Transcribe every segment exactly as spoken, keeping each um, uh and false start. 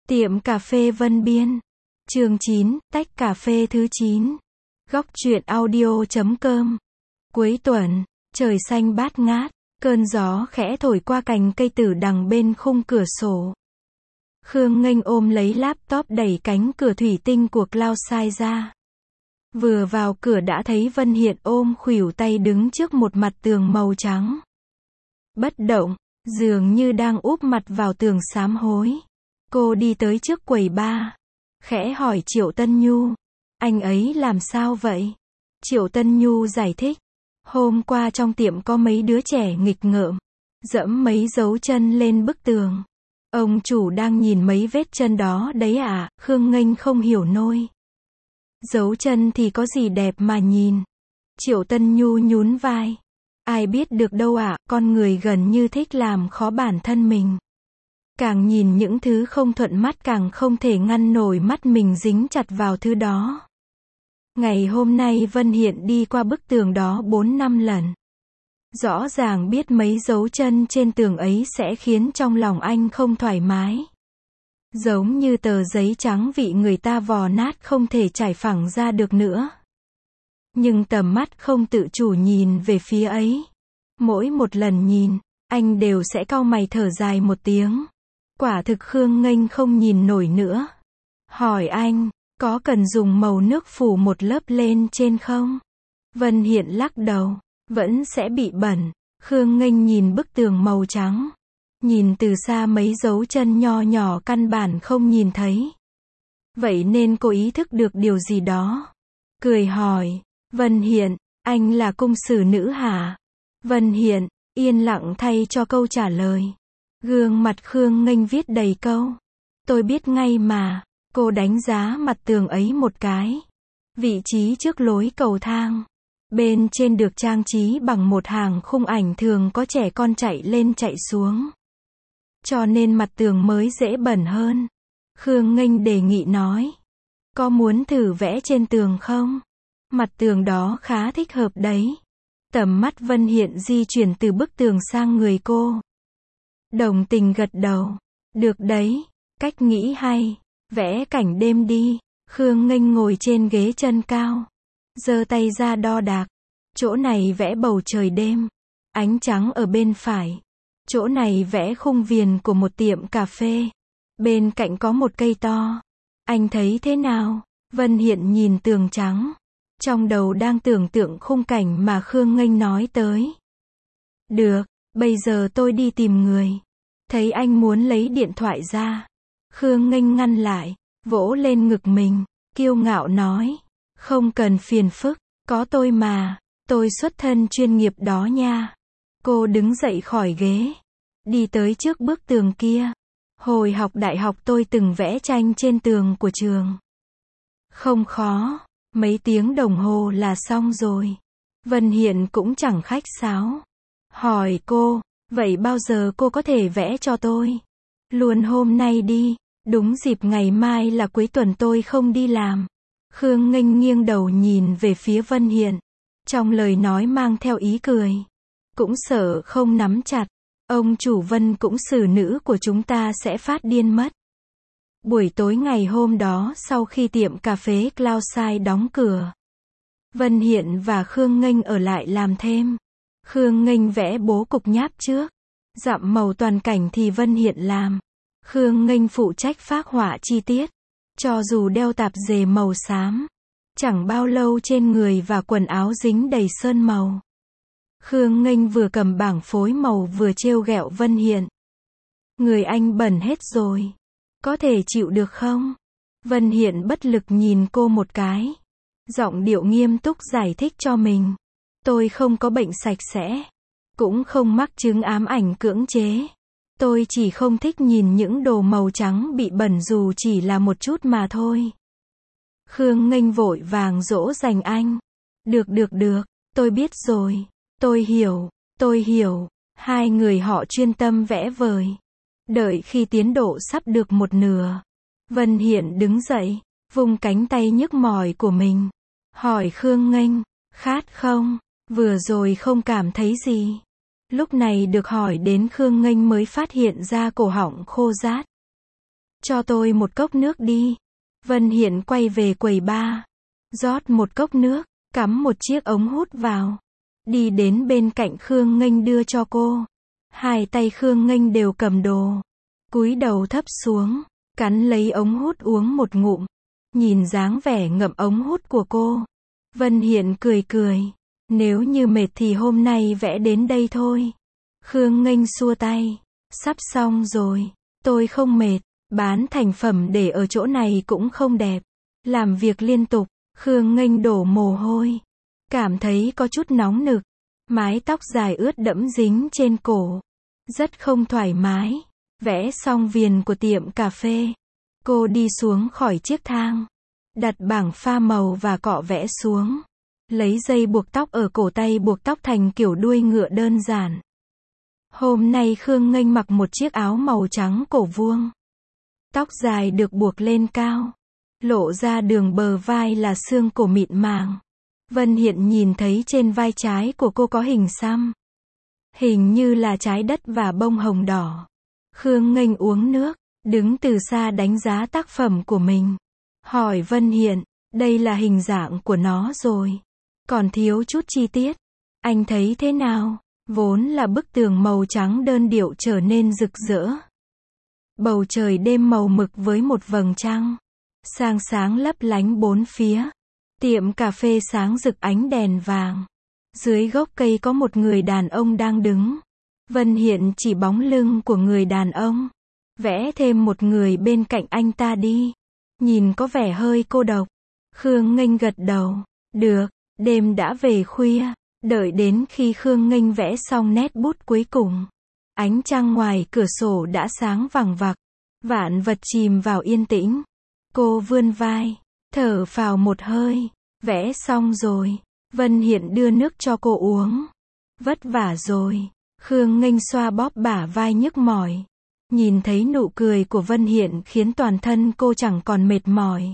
Tiệm cà phê Vân Biên. Chương chín, tách cà phê thứ chín. Góc truyện audio chấm com. Cuối tuần, trời xanh bát ngát, cơn gió khẽ thổi qua cành cây tử đằng bên khung cửa sổ. Khương Nghênh ôm lấy laptop đẩy cánh cửa thủy tinh của Cloudside ra. Vừa vào cửa đã thấy Vân Hiện ôm khuỷu tay đứng trước một mặt tường màu trắng. Bất động, dường như đang úp mặt vào tường sám hối. Cô đi tới trước quầy bar, khẽ hỏi Triệu Tân Nhu, anh ấy làm sao vậy? Triệu Tân Nhu giải thích, hôm qua trong tiệm có mấy đứa trẻ nghịch ngợm, dẫm mấy dấu chân lên bức tường. Ông chủ đang nhìn mấy vết chân đó đấy à? Khương Nghênh không hiểu nôi. Dấu chân thì có gì đẹp mà nhìn. Triệu Tân Nhu nhún vai. Ai biết được đâu ạ, con người gần như thích làm khó bản thân mình. Càng nhìn những thứ không thuận mắt càng không thể ngăn nổi mắt mình dính chặt vào thứ đó. Ngày hôm nay Vân Hiện đi qua bức tường đó bốn năm lần. Rõ ràng biết mấy dấu chân trên tường ấy sẽ khiến trong lòng anh không thoải mái. Giống như tờ giấy trắng bị người ta vò nát không thể trải phẳng ra được nữa. Nhưng tầm mắt không tự chủ nhìn về phía ấy. Mỗi một lần nhìn, anh đều sẽ cau mày thở dài một tiếng. Quả thực Khương Nghênh không nhìn nổi nữa. Hỏi anh, có cần dùng màu nước phủ một lớp lên trên không? Vân Hiện lắc đầu, vẫn sẽ bị bẩn. Khương Nghênh nhìn bức tường màu trắng. Nhìn từ xa mấy dấu chân nho nhỏ căn bản không nhìn thấy. Vậy nên cô ý thức được điều gì đó. Cười hỏi, Vân Hiện, anh là cung sử nữ hả? Vân Hiện, yên lặng thay cho câu trả lời. Gương mặt Khương Nghênh viết đầy câu. Tôi biết ngay mà. Cô đánh giá mặt tường ấy một cái. Vị trí trước lối cầu thang. Bên trên được trang trí bằng một hàng khung ảnh thường có trẻ con chạy lên chạy xuống. Cho nên mặt tường mới dễ bẩn hơn. Khương Nghênh đề nghị nói. Có muốn thử vẽ trên tường không? Mặt tường đó khá thích hợp đấy. Tầm mắt Vân Hiện di chuyển từ bức tường sang người cô. Đồng tình gật đầu. Được đấy, cách nghĩ hay. Vẽ cảnh đêm đi. Khương Nghênh ngồi trên ghế chân cao. Giơ tay ra đo đạc. Chỗ này vẽ bầu trời đêm. Ánh trắng ở bên phải. Chỗ này vẽ khung viền của một tiệm cà phê. Bên cạnh có một cây to. Anh thấy thế nào? Vân Hiện nhìn tường trắng. Trong đầu đang tưởng tượng khung cảnh mà Khương Nghênh nói tới. Được, bây giờ tôi đi tìm người. Thấy anh muốn lấy điện thoại ra. Khương Nghênh ngăn lại, vỗ lên ngực mình, kiêu ngạo nói. Không cần phiền phức, có tôi mà, tôi xuất thân chuyên nghiệp đó nha. Cô đứng dậy khỏi ghế, đi tới trước bức tường kia. Hồi học đại học tôi từng vẽ tranh trên tường của trường. Không khó, mấy tiếng đồng hồ là xong rồi. Vân Hiện cũng chẳng khách sáo. Hỏi cô, vậy bao giờ cô có thể vẽ cho tôi? Luôn hôm nay đi, đúng dịp ngày mai là cuối tuần tôi không đi làm. Khương Nghênh nghiêng đầu nhìn về phía Vân Hiện. Trong lời nói mang theo ý cười. Cũng sợ không nắm chặt. Ông chủ Vân cũng xử nữ của chúng ta sẽ phát điên mất. Buổi tối ngày hôm đó sau khi tiệm cà phê Cloudside đóng cửa. Vân Hiện và Khương Nghênh ở lại làm thêm. Khương Nghênh vẽ bố cục nháp trước. Dặm màu toàn cảnh thì Vân Hiện làm. Khương Nghênh phụ trách phác họa chi tiết. Cho dù đeo tạp dề màu xám. Chẳng bao lâu trên người và quần áo dính đầy sơn màu. Khương Nghênh vừa cầm bảng phối màu vừa trêu ghẹo Vân Hiện. Người anh bẩn hết rồi. Có thể chịu được không? Vân Hiện bất lực nhìn cô một cái. Giọng điệu nghiêm túc giải thích cho mình. Tôi không có bệnh sạch sẽ. Cũng không mắc chứng ám ảnh cưỡng chế. Tôi chỉ không thích nhìn những đồ màu trắng bị bẩn dù chỉ là một chút mà thôi. Khương Nghênh vội vàng dỗ dành anh. Được được được, tôi biết rồi. Tôi hiểu, tôi hiểu. Hai người họ chuyên tâm vẽ vời. Đợi khi tiến độ sắp được một nửa. Vân Hiện đứng dậy, vung cánh tay nhức mỏi của mình. Hỏi Khương Nghênh, khát không? Vừa rồi không cảm thấy gì. Lúc này được hỏi đến Khương Nghênh mới phát hiện ra cổ họng khô rát. Cho tôi một cốc nước đi. Vân Hiện quay về quầy bar. Rót một cốc nước, cắm một chiếc ống hút vào. Đi đến bên cạnh Khương Nghênh đưa cho cô. Hai tay Khương Nghênh đều cầm đồ. Cúi đầu thấp xuống, cắn lấy ống hút uống một ngụm. Nhìn dáng vẻ ngậm ống hút của cô. Vân Hiện cười cười. Nếu như mệt thì hôm nay vẽ đến đây thôi. Khương Nghênh xua tay. Sắp xong rồi. Tôi không mệt. Bán thành phẩm để ở chỗ này cũng không đẹp. Làm việc liên tục. Khương Nghênh đổ mồ hôi. Cảm thấy có chút nóng nực. Mái tóc dài ướt đẫm dính trên cổ. Rất không thoải mái. Vẽ xong viền của tiệm cà phê. Cô đi xuống khỏi chiếc thang. Đặt bảng pha màu và cọ vẽ xuống. Lấy dây buộc tóc ở cổ tay buộc tóc thành kiểu đuôi ngựa đơn giản. Hôm nay Khương Nghênh mặc một chiếc áo màu trắng cổ vuông. Tóc dài được buộc lên cao. Lộ ra đường bờ vai là xương cổ mịn màng. Vân Hiện nhìn thấy trên vai trái của cô có hình xăm. Hình như là trái đất và bông hồng đỏ. Khương Nghênh uống nước, đứng từ xa đánh giá tác phẩm của mình. Hỏi Vân Hiện, đây là hình dạng của nó rồi. Còn thiếu chút chi tiết. Anh thấy thế nào? Vốn là bức tường màu trắng đơn điệu trở nên rực rỡ. Bầu trời đêm màu mực với một vầng trăng. Sáng sáng lấp lánh bốn phía. Tiệm cà phê sáng rực ánh đèn vàng. Dưới gốc cây có một người đàn ông đang đứng. Vân Hiện chỉ bóng lưng của người đàn ông. Vẽ thêm một người bên cạnh anh ta đi. Nhìn có vẻ hơi cô độc. Khương Nghênh gật đầu. Được, đêm đã về khuya. Đợi đến khi Khương Nghênh vẽ xong nét bút cuối cùng. Ánh trăng ngoài cửa sổ đã sáng vằng vặc. Vạn vật chìm vào yên tĩnh. Cô vươn vai. Thở phào một hơi. Vẽ xong rồi. Vân Hiện đưa nước cho cô uống. Vất vả rồi. Khương Nghênh xoa bóp bả vai nhức mỏi. Nhìn thấy nụ cười của Vân Hiện khiến toàn thân cô chẳng còn mệt mỏi.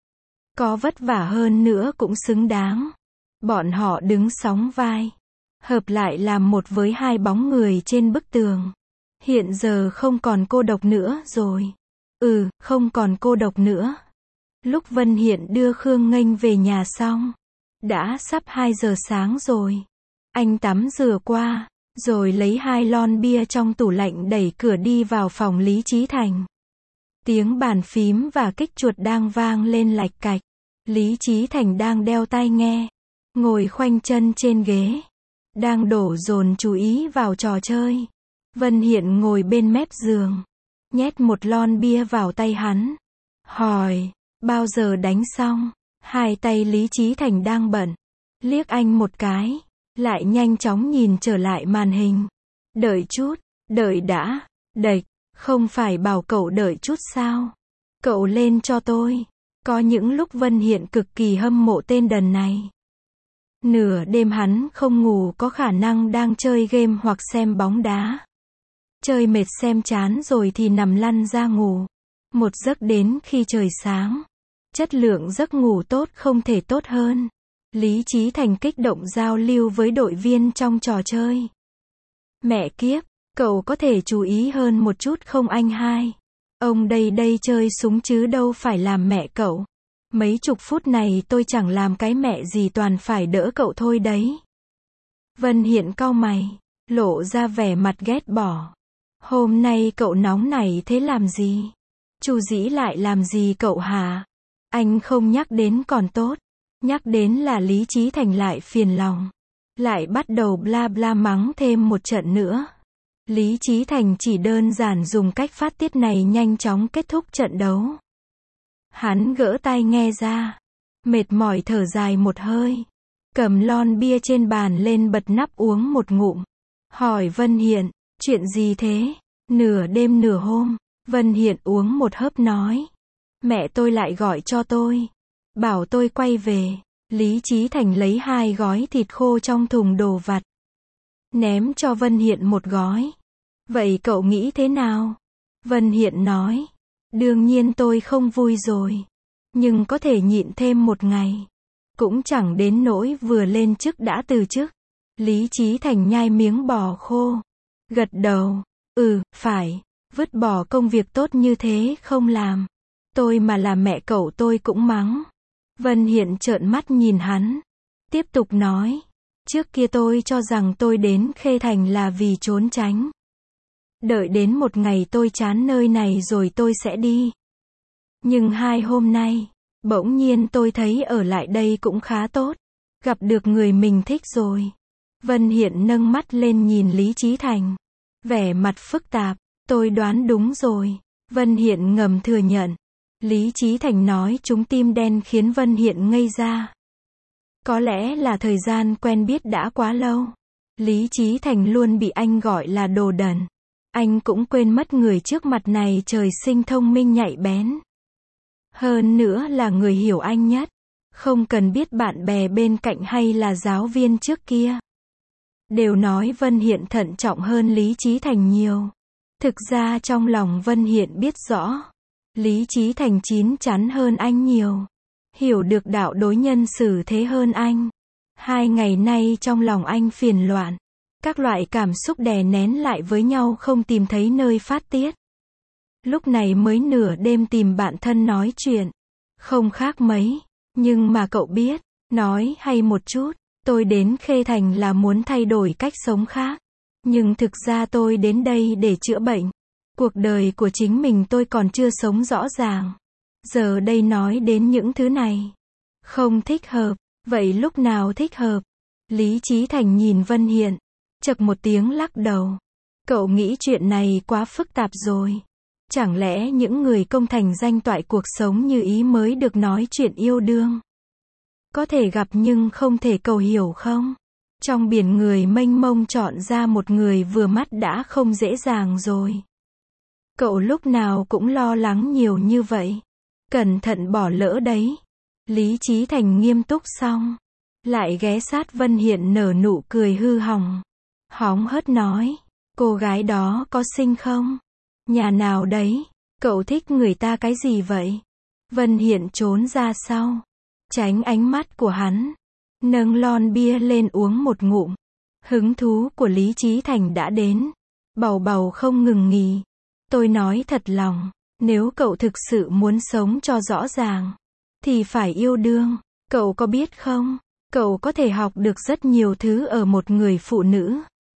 Có vất vả hơn nữa cũng xứng đáng. Bọn họ đứng sóng vai. Hợp lại làm một với hai bóng người trên bức tường. Hiện giờ không còn cô độc nữa rồi. Ừ, không còn cô độc nữa. Lúc Vân Hiện đưa Khương Nghênh về nhà xong. Đã sắp hai giờ sáng rồi. Anh tắm rửa qua. Rồi lấy hai lon bia trong tủ lạnh đẩy cửa đi vào phòng Lý Chí Thành. Tiếng bàn phím và kích chuột đang vang lên lạch cạch. Lý Chí Thành đang đeo tai nghe. Ngồi khoanh chân trên ghế. Đang đổ dồn chú ý vào trò chơi. Vân Hiện ngồi bên mép giường. Nhét một lon bia vào tay hắn. Hỏi, bao giờ đánh xong? Hai tay Lý Chí Thành đang bận. Liếc anh một cái. Lại nhanh chóng nhìn trở lại màn hình. Đợi chút, đợi đã, đệch, không phải bảo cậu đợi chút sao? Cậu lên cho tôi. Có những lúc Vân Hiện cực kỳ hâm mộ tên đần này. Nửa đêm hắn không ngủ có khả năng đang chơi game hoặc xem bóng đá. Chơi mệt xem chán rồi thì nằm lăn ra ngủ. Một giấc đến khi trời sáng. Chất lượng giấc ngủ tốt không thể tốt hơn. Lý Chí Thành kích động giao lưu với đội viên trong trò chơi. Mẹ kiếp, cậu có thể chú ý hơn một chút không anh hai? Ông đây đây chơi súng chứ đâu phải làm mẹ cậu. Mấy chục phút này tôi chẳng làm cái mẹ gì toàn phải đỡ cậu thôi đấy. Vân Hiện cau mày, lộ ra vẻ mặt ghét bỏ. Hôm nay cậu nóng nảy thế làm gì? Chu Dĩ lại làm gì cậu hả? Anh không nhắc đến còn tốt. Nhắc đến là Lý Chí Thành lại phiền lòng. Lại bắt đầu bla bla mắng thêm một trận nữa. Lý Chí Thành chỉ đơn giản dùng cách phát tiết này nhanh chóng kết thúc trận đấu. Hắn gỡ tai nghe ra. Mệt mỏi thở dài một hơi. Cầm lon bia trên bàn lên bật nắp uống một ngụm. Hỏi Vân Hiện, chuyện gì thế? Nửa đêm nửa hôm. Vân Hiện uống một hớp nói. Mẹ tôi lại gọi cho tôi. Bảo tôi quay về. Lý Chí Thành lấy hai gói thịt khô trong thùng đồ vặt. Ném cho Vân Hiện một gói. Vậy cậu nghĩ thế nào? Vân Hiện nói. Đương nhiên tôi không vui rồi. Nhưng có thể nhịn thêm một ngày. Cũng chẳng đến nỗi vừa lên chức đã từ chức. Lý Chí Thành nhai miếng bò khô. Gật đầu. Ừ, phải. Vứt bỏ công việc tốt như thế không làm. Tôi mà là mẹ cậu tôi cũng mắng. Vân Hiện trợn mắt nhìn hắn. Tiếp tục nói. Trước kia tôi cho rằng tôi đến Khê Thành là vì trốn tránh. Đợi đến một ngày tôi chán nơi này rồi tôi sẽ đi. Nhưng hai hôm nay, bỗng nhiên tôi thấy ở lại đây cũng khá tốt. Gặp được người mình thích rồi. Vân Hiện nâng mắt lên nhìn Lý Chí Thành. Vẻ mặt phức tạp. Tôi đoán đúng rồi. Vân Hiện ngầm thừa nhận. Lý Chí Thành nói trúng tim đen khiến Vân Hiện ngây ra. Có lẽ là thời gian quen biết đã quá lâu. Lý Chí Thành luôn bị anh gọi là đồ đần. Anh cũng quên mất người trước mặt này trời sinh thông minh nhạy bén. Hơn nữa là người hiểu anh nhất. Không cần biết bạn bè bên cạnh hay là giáo viên trước kia. Đều nói Vân Hiện thận trọng hơn Lý Chí Thành nhiều. Thực ra trong lòng Vân Hiện biết rõ. Lý Chí Thành chín chắn hơn anh nhiều. Hiểu được đạo đối nhân xử thế hơn anh. Hai ngày nay trong lòng anh phiền loạn. Các loại cảm xúc đè nén lại với nhau không tìm thấy nơi phát tiết. Lúc này mới nửa đêm tìm bạn thân nói chuyện. Không khác mấy. Nhưng mà cậu biết. Nói hay một chút. Tôi đến Khê Thành là muốn thay đổi cách sống khác. Nhưng thực ra tôi đến đây để chữa bệnh. Cuộc đời của chính mình tôi còn chưa sống rõ ràng. Giờ đây nói đến những thứ này. Không thích hợp. Vậy lúc nào thích hợp? Lý Chí Thành nhìn Vân Hiện. Chậc một tiếng lắc đầu. Cậu nghĩ chuyện này quá phức tạp rồi. Chẳng lẽ những người công thành danh toại cuộc sống như ý mới được nói chuyện yêu đương? Có thể gặp nhưng không thể cầu hiểu không? Trong biển người mênh mông chọn ra một người vừa mắt đã không dễ dàng rồi. Cậu lúc nào cũng lo lắng nhiều như vậy. Cẩn thận bỏ lỡ đấy. Lý Chí Thành nghiêm túc xong. Lại ghé sát Vân Hiện nở nụ cười hư hỏng. Hóng hớt nói. Cô gái đó có xinh không? Nhà nào đấy? Cậu thích người ta cái gì vậy? Vân Hiện trốn ra sau. Tránh ánh mắt của hắn. Nâng lon bia lên uống một ngụm. Hứng thú của Lý Chí Thành đã đến. Bầu bầu không ngừng nghỉ. Tôi nói thật lòng. Nếu cậu thực sự muốn sống cho rõ ràng. Thì phải yêu đương. Cậu có biết không? Cậu có thể học được rất nhiều thứ ở một người phụ nữ.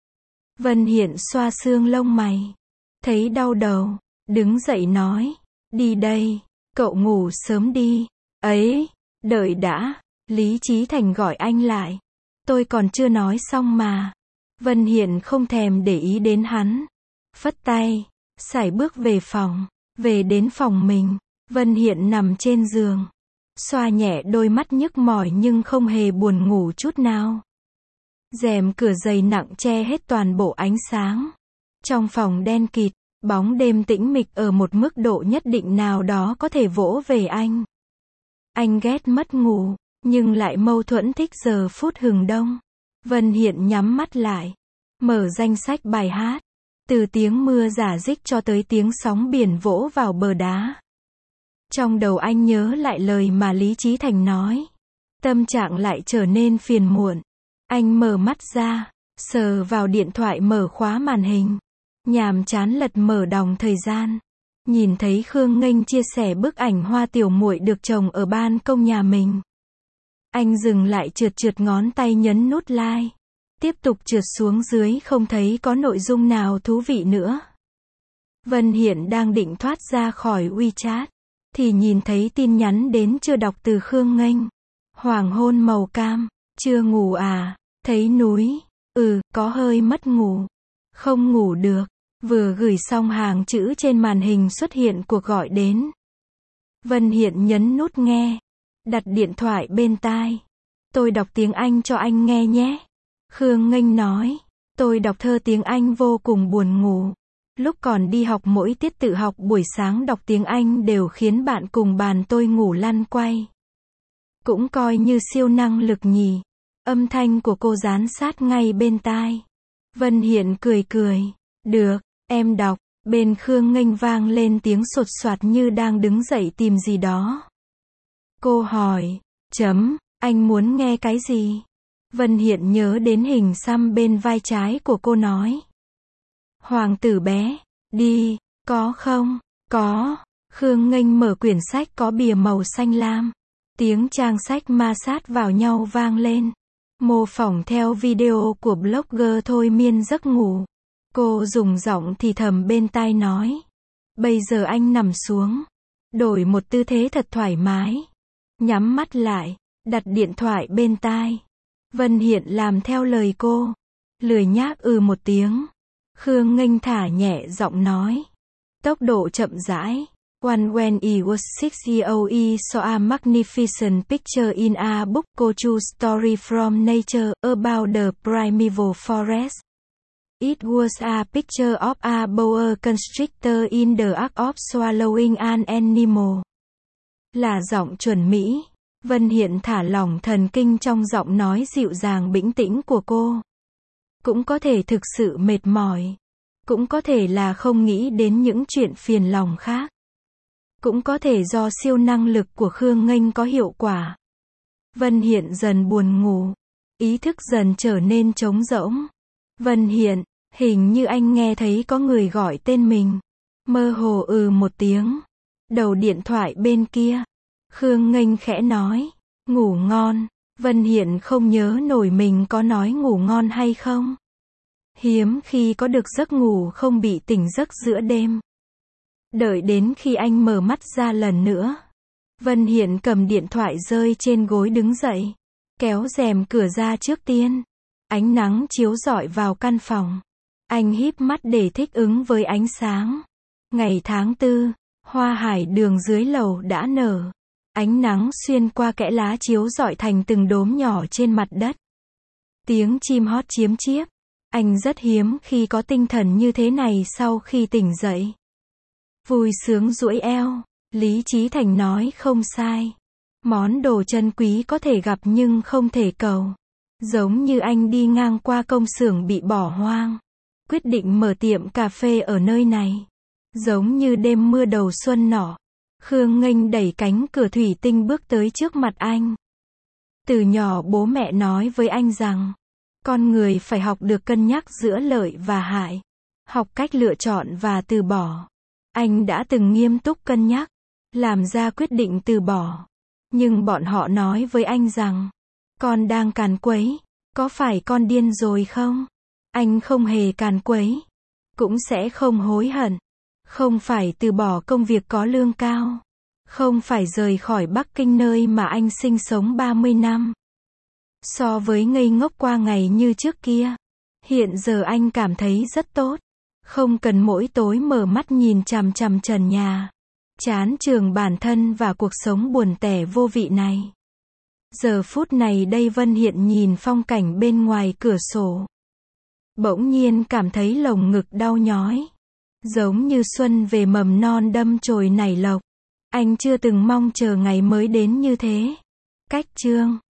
Vân Hiện xoa xương lông mày. Thấy đau đầu. Đứng dậy nói. Đi đây. Cậu ngủ sớm đi. Ấy. Đợi đã. Lý Chí Thành gọi anh lại. Tôi còn chưa nói xong mà. Vân Hiện không thèm để ý đến hắn. Phất tay. Sải bước về phòng. Về đến phòng mình. Vân Hiện nằm trên giường. Xoa nhẹ đôi mắt nhức mỏi nhưng không hề buồn ngủ chút nào. Rèm cửa dày nặng che hết toàn bộ ánh sáng. Trong phòng đen kịt, bóng đêm tĩnh mịch ở một mức độ nhất định nào đó có thể vỗ về anh. Anh ghét mất ngủ, nhưng lại mâu thuẫn thích giờ phút hừng đông. Vân Hiện nhắm mắt lại, mở danh sách bài hát. Từ tiếng mưa rả rích cho tới tiếng sóng biển vỗ vào bờ đá. Trong đầu anh nhớ lại lời mà Lý Chí Thành nói. Tâm trạng lại trở nên phiền muộn. Anh mở mắt ra, sờ vào điện thoại mở khóa màn hình. Nhàm chán lật mở đòng thời gian. Nhìn thấy Khương Nghênh chia sẻ bức ảnh hoa tiểu muội được trồng ở ban công nhà mình. Anh dừng lại trượt trượt ngón tay nhấn nút like. Tiếp tục trượt xuống dưới không thấy có nội dung nào thú vị nữa. Vân Hiện đang định thoát ra khỏi WeChat. Thì nhìn thấy tin nhắn đến chưa đọc từ Khương Nghênh. Hoàng hôn màu cam. Chưa ngủ à? Thấy núi. Ừ, có hơi mất ngủ. Không ngủ được. Vừa gửi xong hàng chữ trên màn hình xuất hiện cuộc gọi đến. Vân Hiện nhấn nút nghe. Đặt điện thoại bên tai. Tôi đọc tiếng Anh cho anh nghe nhé. Khương Nghênh nói. Tôi đọc thơ tiếng Anh vô cùng buồn ngủ. Lúc còn đi học mỗi tiết tự học buổi sáng đọc tiếng Anh đều khiến bạn cùng bàn tôi ngủ lăn quay. Cũng coi như siêu năng lực nhỉ. Âm thanh của cô dán sát ngay bên tai. Vân Hiện cười cười. Được, em đọc. Bên Khương Nghênh vang lên tiếng sột soạt như đang đứng dậy tìm gì đó. Cô hỏi. Chấm, anh muốn nghe cái gì? Vân Hiện nhớ đến hình xăm bên vai trái của cô nói. Hoàng tử bé, đi, Có không? Có. Khương Nghênh mở quyển sách có bìa màu xanh lam. Tiếng trang sách ma sát vào nhau vang lên. Mô phỏng theo video của blogger thôi miên giấc ngủ. Cô dùng giọng thì thầm bên tai nói. Bây giờ anh nằm xuống. Đổi một tư thế thật thoải mái. Nhắm mắt lại. Đặt điện thoại bên tai. Vân Hiện làm theo lời cô. Lười nhác ừ một tiếng. Khương Nghênh thả nhẹ giọng nói. Tốc độ chậm rãi. One when he was six years old he saw a magnificent picture in a book called True Story from Nature about the primeval forest. It was a picture of a boa constrictor in the act of swallowing an animal. Là giọng chuẩn Mỹ. Vân Hiện thả lỏng thần kinh trong giọng nói dịu dàng bĩnh tĩnh của cô. Cũng có thể thực sự mệt mỏi. Cũng có thể là không nghĩ đến những chuyện phiền lòng khác. Cũng có thể do siêu năng lực của Khương Nghênh có hiệu quả. Vân Hiện dần buồn ngủ. Ý thức dần trở nên trống rỗng. Vân Hiện, hình như anh nghe thấy có người gọi tên mình. Mơ hồ ừ một tiếng. Đầu điện thoại bên kia. Khương Nghênh khẽ nói. Ngủ ngon. Vân Hiện không nhớ nổi mình có nói ngủ ngon hay không. Hiếm khi có được giấc ngủ không bị tỉnh giấc giữa đêm. Đợi đến khi anh mở mắt ra lần nữa. Vân Hiện cầm điện thoại rơi trên gối đứng dậy. Kéo rèm cửa ra trước tiên. Ánh nắng chiếu rọi vào căn phòng. Anh híp mắt để thích ứng với ánh sáng. Ngày tháng tư, hoa hải đường dưới lầu đã nở. Ánh nắng xuyên qua kẽ lá chiếu rọi thành từng đốm nhỏ trên mặt đất. Tiếng chim hót chiếm chiếp. Anh rất hiếm khi có tinh thần như thế này sau khi tỉnh dậy. Vui sướng duỗi eo. Lý Chí Thành nói không sai. Món đồ chân quý có thể gặp nhưng không thể cầu. Giống như anh đi ngang qua công xưởng bị bỏ hoang. Quyết định mở tiệm cà phê ở nơi này. Giống như đêm mưa đầu xuân nọ. Khương Nghênh đẩy cánh cửa thủy tinh bước tới trước mặt anh. Từ nhỏ bố mẹ nói với anh rằng, con người phải học được cân nhắc giữa lợi và hại. Học cách lựa chọn và từ bỏ. Anh đã từng nghiêm túc cân nhắc, làm ra quyết định từ bỏ. Nhưng bọn họ nói với anh rằng, con đang càn quấy, có phải con điên rồi không? Anh không hề càn quấy, cũng sẽ không hối hận. Không phải từ bỏ công việc có lương cao. Không phải rời khỏi Bắc Kinh nơi mà anh sinh sống ba mươi năm. So với ngây ngốc qua ngày như trước kia, hiện giờ anh cảm thấy rất tốt. Không cần mỗi tối mở mắt nhìn chằm chằm trần nhà. Chán chường bản thân và cuộc sống buồn tẻ vô vị này. Giờ phút này đây Vân Hiện nhìn phong cảnh bên ngoài cửa sổ. Bỗng nhiên cảm thấy lồng ngực đau nhói. Giống như xuân về mầm non đâm chồi nảy lộc. Anh chưa từng mong chờ ngày mới đến như thế. Cách chương